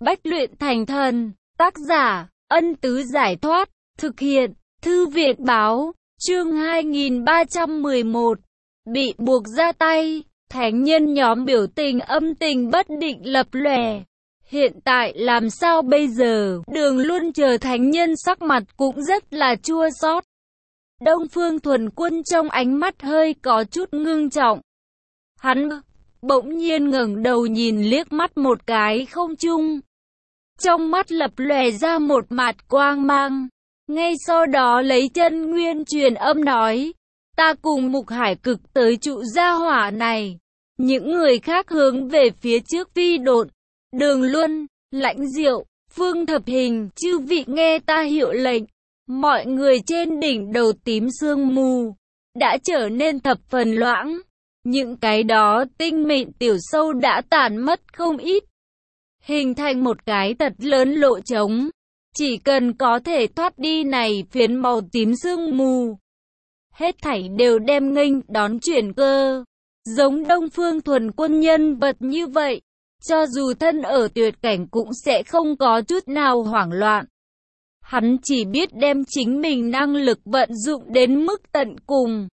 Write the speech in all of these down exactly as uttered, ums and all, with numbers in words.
Bách luyện thành thần, tác giả, Ân Tứ Giải Thoát, thực hiện, Thư viện Báo, chương hai nghìn ba trăm mười một, bị buộc ra tay, thánh nhân nhóm biểu tình âm tình bất định lập lòe. Hiện tại làm sao bây giờ? Đường Luân chờ thánh nhân sắc mặt cũng rất là chua xót. Đông Phương Thuần Quân trong ánh mắt hơi có chút ngưng trọng. Hắn bỗng nhiên ngẩng đầu nhìn liếc mắt một cái không trung. Trong mắt lập lòe ra một mạt quang mang. Ngay sau đó lấy chân nguyên truyền âm nói, ta cùng Mục Hải Cực tới trụ gia hỏa này. Những người khác hướng về phía trước phi độn. Đường Luân, Lãnh Diệu, Phương Thập Hình, chư vị nghe ta hiệu lệnh. Mọi người trên đỉnh đầu tím sương mù đã trở nên thập phần loãng. Những cái đó tinh mịn tiểu sâu đã tản mất không ít, hình thành một cái thật lớn lỗ trống. Chỉ cần có thể thoát đi này phiến màu tím sương mù, hết thảy đều đem nghênh đón chuyển cơ. Giống Đông Phương Thuần Quân nhân vật như vậy, cho dù thân ở tuyệt cảnh cũng sẽ không có chút nào hoảng loạn. Hắn chỉ biết đem chính mình năng lực vận dụng đến mức tận cùng.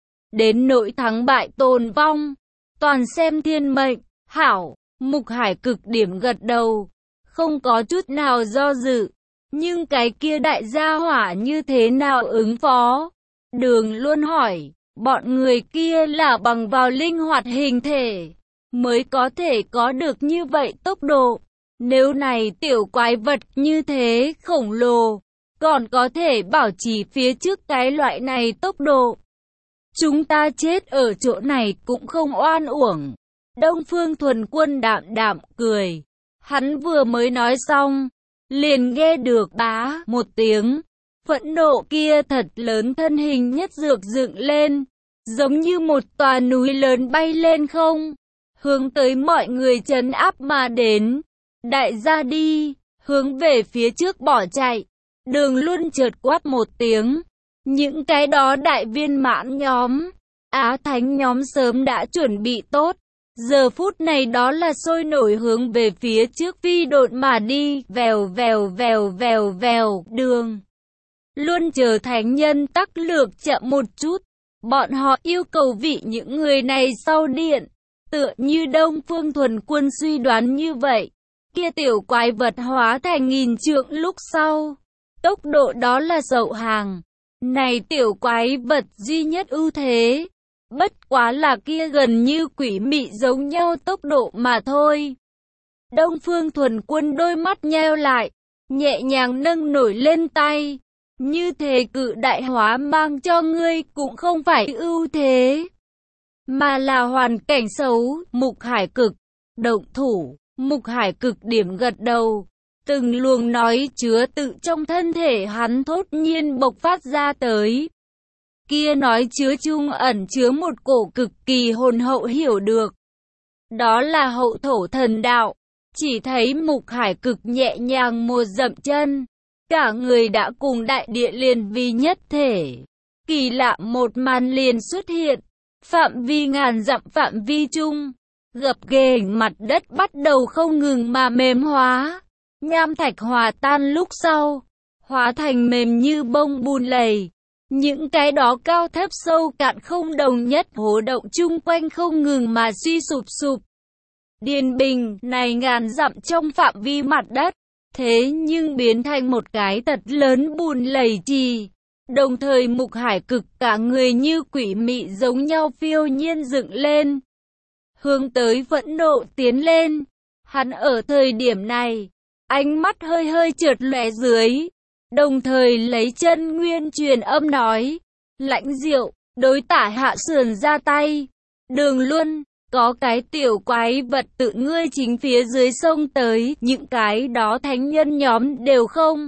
Đến nỗi thắng bại tồn vong, toàn xem thiên mệnh. Hảo, Mục Hải Cực điểm gật đầu, không có chút nào do dự. Nhưng cái kia đại gia hỏa như thế nào ứng phó? Đường Luân hỏi, bọn người kia là bằng vào linh hoạt hình thể mới có thể có được như vậy tốc độ. Nếu này tiểu quái vật như thế khổng lồ, còn có thể bảo trì phía trước cái loại này tốc độ, chúng ta chết ở chỗ này cũng không oan uổng. Đông Phương Thuần Quân đạm đạm cười. Hắn vừa mới nói xong, liền nghe được bá một tiếng. Phẫn nộ kia thật lớn thân hình nhất dược dựng lên, giống như một tòa núi lớn bay lên không, hướng tới mọi người trấn áp mà đến. Đại gia đi, hướng về phía trước bỏ chạy. Đường Luân chợt quát một tiếng. Những cái đó đại viên mãn nhóm, Á Thánh nhóm sớm đã chuẩn bị tốt. Giờ phút này đó là sôi nổi hướng về phía trước phi độn mà đi. Vèo vèo vèo vèo vèo. Đường Luân chờ thánh nhân tắc lược chậm một chút. Bọn họ yêu cầu vị những người này sau điện. Tựa như Đông Phương Thuần Quân suy đoán như vậy. Kia tiểu quái vật hóa thành nghìn trượng lúc sau, tốc độ đó là dậu hàng. Này tiểu quái vật duy nhất ưu thế, bất quá là kia gần như quỷ mị giống nhau tốc độ mà thôi. Đông Phương Thuần Quân đôi mắt nheo lại, nhẹ nhàng nâng nổi lên tay. Như thế cự đại hóa mang cho ngươi cũng không phải ưu thế, mà là hoàn cảnh xấu. Mục Hải Cực, động thủ. Mục Hải Cực điểm gật đầu. Từng luồng nói chứa tự trong thân thể hắn thốt nhiên bộc phát ra tới. Kia nói chứa chung ẩn chứa một cổ cực kỳ hồn hậu hiểu được. Đó là hậu thổ thần đạo. Chỉ thấy Mục Hải Cực nhẹ nhàng một dậm chân, cả người đã cùng đại địa liền vì nhất thể. Kỳ lạ một màn liền xuất hiện. Phạm vi ngàn dặm phạm vi chung, gập ghềnh mặt đất bắt đầu không ngừng mà mềm hóa. Nham thạch hòa tan lúc sau, hóa thành mềm như bông bùn lầy. Những cái đó cao thấp sâu cạn không đồng nhất hố động chung quanh không ngừng mà suy sụp sụp. Điền bình này ngàn dặm trong phạm vi mặt đất, thế nhưng biến thành một cái thật lớn bùn lầy trì. Đồng thời Mục Hải Cực cả người như quỷ mị giống nhau phiêu nhiên dựng lên, hướng tới phẫn nộ tiến lên. Hắn ở thời điểm này, ánh mắt hơi hơi trượt lóe dưới, đồng thời lấy chân nguyên truyền âm nói, Lãnh Diệu, đối tả hạ sườn ra tay. Đường Luân, có cái tiểu quái vật tự ngươi chính phía dưới sông tới. Những cái đó thánh nhân nhóm đều không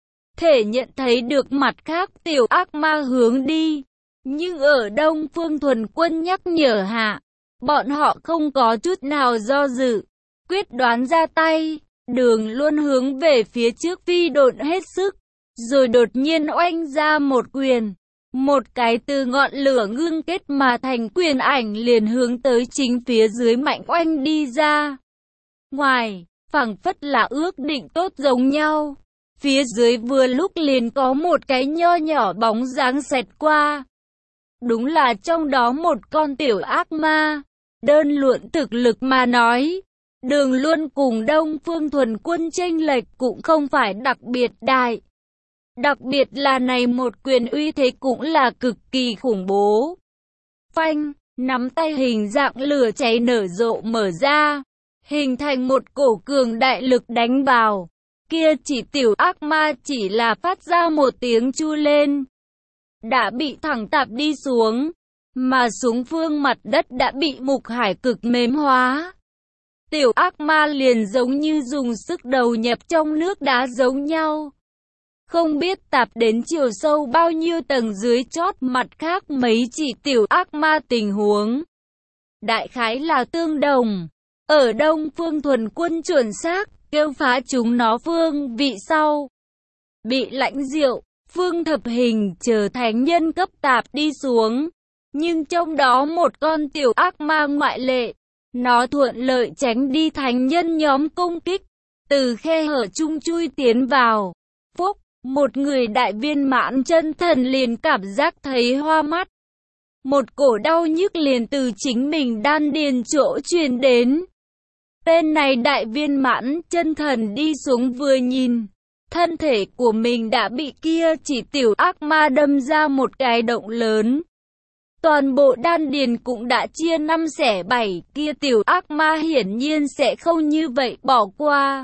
thể nhận thấy được mặt khác tiểu ác ma hướng đi. Nhưng ở Đông Phương Thuần Quân nhắc nhở hạ, bọn họ không có chút nào do dự, quyết đoán ra tay. Đường Luân hướng về phía trước phi độn hết sức, rồi đột nhiên oanh ra một quyền. Một cái từ ngọn lửa ngưng kết mà thành quyền ảnh liền hướng tới chính phía dưới mạnh oanh đi ra. Ngoài, phảng phất là ước định tốt giống nhau. Phía dưới vừa lúc liền có một cái nho nhỏ bóng dáng xẹt qua. Đúng là trong đó một con tiểu ác ma. Đơn luận thực lực mà nói, Đường Luân cùng Đông Phương Thuần Quân chênh lệch cũng không phải đặc biệt đại. Đặc biệt là này một quyền uy thế cũng là cực kỳ khủng bố. Phanh, nắm tay hình dạng lửa cháy nở rộ mở ra, hình thành một cổ cường đại lực đánh vào. Kia chỉ tiểu ác ma chỉ là phát ra một tiếng chu lên, đã bị thẳng tắp đi xuống, mà xuống phương mặt đất đã bị mục hải cực mềm hóa. Tiểu ác ma liền giống như dùng sức đầu nhập trong nước đá giống nhau. Không biết tạp đến chiều sâu bao nhiêu tầng dưới chót mặt khác mấy chỉ tiểu ác ma tình huống. Đại khái là tương đồng. Ở Đông Phương Thuần Quân chuẩn xác, kêu phá chúng nó phương vị sau. Bị lãnh diệu, phương thập hình chờ thánh nhân cấp tạp đi xuống. Nhưng trong đó một con tiểu ác ma ngoại lệ. Nó thuận lợi tránh đi thánh nhân nhóm công kích. Từ khe hở chung chui tiến vào. Phúc, một người đại viên mãn chân thần liền cảm giác thấy hoa mắt. Một cổ đau nhức liền từ chính mình đan điền chỗ truyền đến. Tên này đại viên mãn chân thần đi xuống vừa nhìn, thân thể của mình đã bị kia chỉ tiểu ác ma đâm ra một cái động lớn. Toàn bộ đan điền cũng đã chia năm xẻ bảy, kia tiểu ác ma hiển nhiên sẽ không như vậy bỏ qua.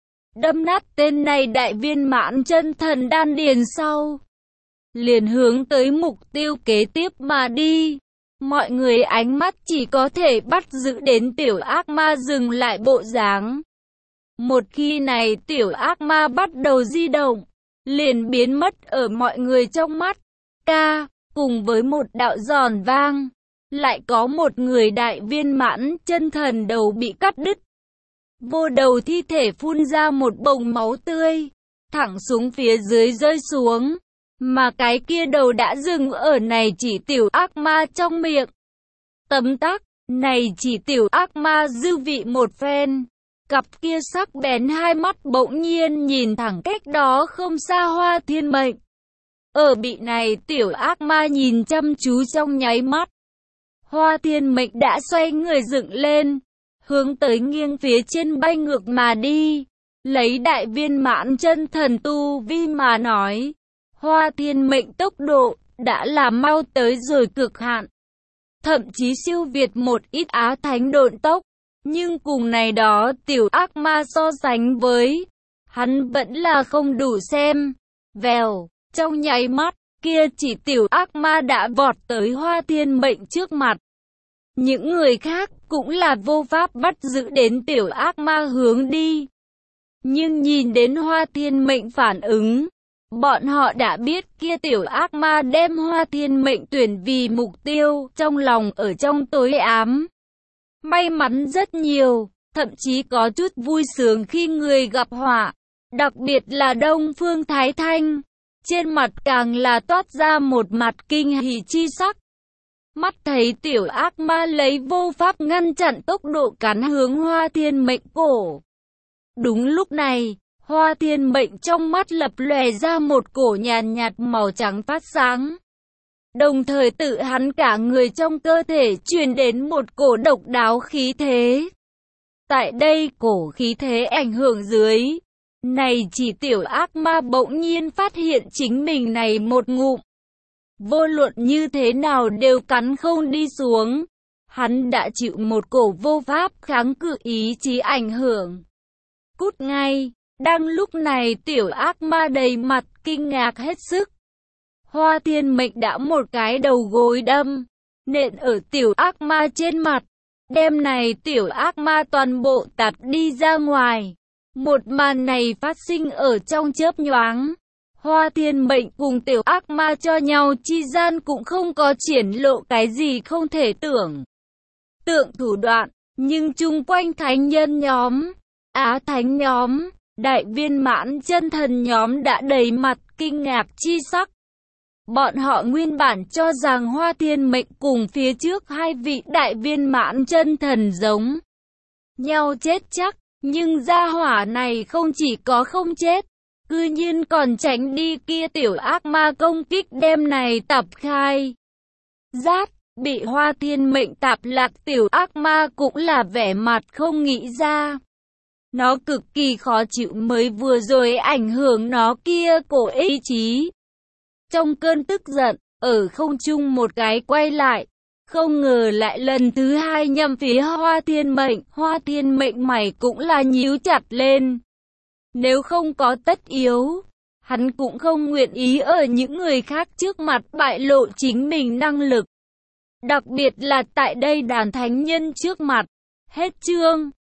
Đâm nát tên này đại viên mãn chân thần đan điền sau, liền hướng tới mục tiêu kế tiếp mà đi. Mọi người ánh mắt chỉ có thể bắt giữ đến tiểu ác ma dừng lại bộ dáng. Một khi này tiểu ác ma bắt đầu di động, liền biến mất ở mọi người trong mắt. Ca, cùng với một đạo giòn vang, lại có một người đại viên mãn chân thần đầu bị cắt đứt. Vô đầu thi thể phun ra một bồng máu tươi, thẳng xuống phía dưới rơi xuống. Mà cái kia đầu đã dừng ở này chỉ tiểu ác ma trong miệng. Tấm tắc, này chỉ tiểu ác ma dư vị một phen. Cặp kia sắc bén hai mắt bỗng nhiên nhìn thẳng cách đó không xa Hoa Thiên Mệnh. Ở bị này tiểu ác ma nhìn chăm chú trong nháy mắt. Hoa Thiên Mệnh đã xoay người dựng lên, hướng tới nghiêng phía trên bay ngược mà đi. Lấy đại viên mãn chân thần tu vi mà nói. Hoa Thiên Mệnh tốc độ đã là mau tới rồi cực hạn, thậm chí siêu việt một ít Á Thánh độn tốc, nhưng cùng này đó tiểu ác ma so sánh với, hắn vẫn là không đủ xem. Vèo, trong nháy mắt, kia chỉ tiểu ác ma đã vọt tới Hoa Thiên Mệnh trước mặt. Những người khác cũng là vô pháp bắt giữ đến tiểu ác ma hướng đi. Nhưng nhìn đến Hoa Thiên Mệnh phản ứng, bọn họ đã biết kia tiểu ác ma đem Hoa Thiên Mệnh tuyển vì mục tiêu, trong lòng ở trong tối ám. May mắn rất nhiều, thậm chí có chút vui sướng khi người gặp họa, đặc biệt là Đông Phương Thái Thanh. Trên mặt càng là toát ra một mặt kinh hỉ chi sắc. Mắt thấy tiểu ác ma lấy vô pháp ngăn chặn tốc độ cắn hướng Hoa Thiên Mệnh cổ. Đúng lúc này, Hoa Thiên Mệnh trong mắt lập lòe ra một cổ nhàn nhạt màu trắng phát sáng. Đồng thời tự hắn cả người trong cơ thể truyền đến một cổ độc đáo khí thế. Tại đây cổ khí thế ảnh hưởng dưới, này chỉ tiểu ác ma bỗng nhiên phát hiện chính mình này một ngụm. Vô luận như thế nào đều cắn không đi xuống. Hắn đã chịu một cổ vô pháp kháng cự ý chí ảnh hưởng. Cút ngay. Đang lúc này tiểu ác ma đầy mặt kinh ngạc hết sức. Hoa Thiên Mệnh đã một cái đầu gối đâm, nện ở tiểu ác ma trên mặt. Đêm này tiểu ác ma toàn bộ tạt đi ra ngoài. Một màn này phát sinh ở trong chớp nhoáng. Hoa Thiên Mệnh cùng tiểu ác ma cho nhau chi gian cũng không có triển lộ cái gì không thể tưởng tượng thủ đoạn. Nhưng chung quanh thánh nhân nhóm, Á Thánh nhóm, đại viên mãn chân thần nhóm đã đầy mặt kinh ngạc chi sắc. Bọn họ nguyên bản cho rằng Hoa Thiên Mệnh cùng phía trước hai vị đại viên mãn chân thần giống nhau chết chắc, Nhưng gia hỏa này không chỉ có không chết, cư nhiên còn tránh đi kia tiểu ác ma công kích đem này tập khai. Rát, bị Hoa Thiên Mệnh tạp lạc tiểu ác ma cũng là vẻ mặt không nghĩ ra. Nó cực kỳ khó chịu mới vừa rồi ảnh hưởng nó kia cổ ý chí. Trong cơn tức giận, ở không trung một cái quay lại, không ngờ lại lần thứ hai nhằm phía Hoa Thiên Mệnh, Hoa Thiên Mệnh mày cũng là nhíu chặt lên. Nếu không có tất yếu, hắn cũng không nguyện ý ở những người khác trước mặt bại lộ chính mình năng lực. Đặc biệt là tại đây đàn thánh nhân trước mặt. Hết chương.